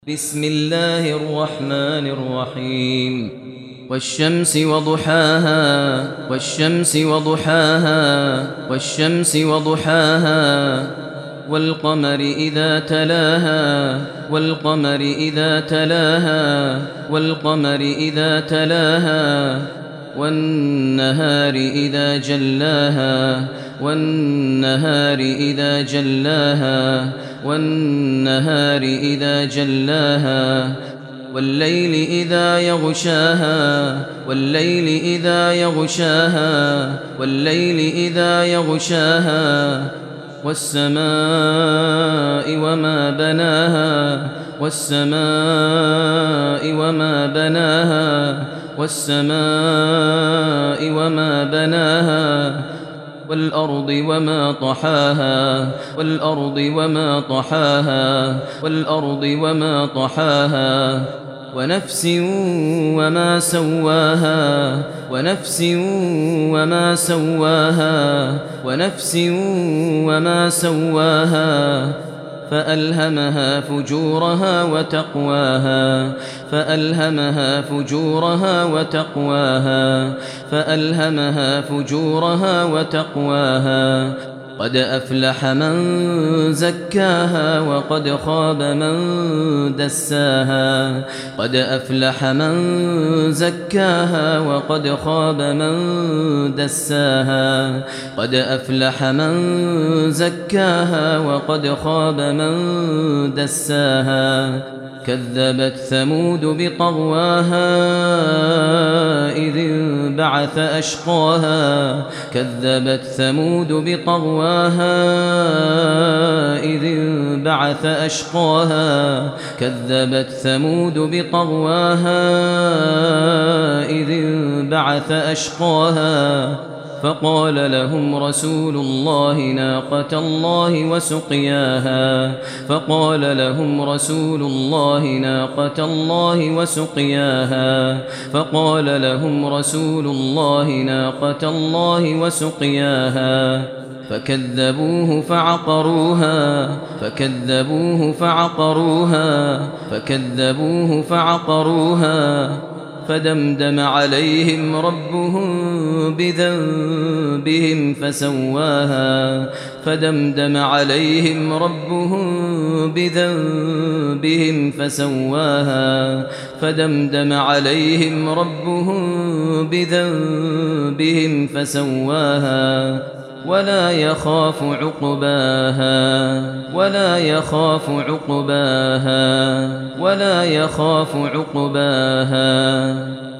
بسم الله الرحمن الرحيم والشمس وضحاها والشمس وضحاها والشمس وضحاها والقمر إذا تلاها والقمر إذا تلاها والقمر إذا تلاها والنهار إذا جلاها والنهار إذا جلاها والنهار إذا جلاها والليل إذا يغشاها والليل إذا يغشاها والليل إذا يغشاها والسماء وما بناها والسماء وما بناها والسماء وما بناها والأرض وما طحاها والأرض وما طحاها والأرض وما طحاها ونفس وما سواها ونفس وما سواها ونفس وما سواها فألهمها فجورها وتقواها فألهمها فجورها وتقواها فألهمها فجورها وتقواها قد أفلح من زكاها وقد خاب من دساها قد أفلح من زكاها وقد خاب من دساها قد أفلح من زكاها وقد خاب من دساها كذبت ثمود بطغواها إذ انبعث أشقاها كذبت ثمود بطغواها إذ انبعث أشقاها كذبت ثمود بطغواها إذ انبعث أشقاها فقال لهم رسول الله ناقة الله وسقياها فقال لهم رسول الله ناقة الله وسقياها فقال لهم رسول الله ناقة الله وسقياها فكذبوه فعقروها فكذبوه فعقروها فكذبوه فعقروها فدمدم عليهم ربهم بذنبهم فسواها فدمدم عليهم ربهم بذنبهم فسواها فدمدم عليهم ربهم بذنبهم فسواها ولا يخاف عقباها ولا يخاف عقباها ولا يخاف عقباها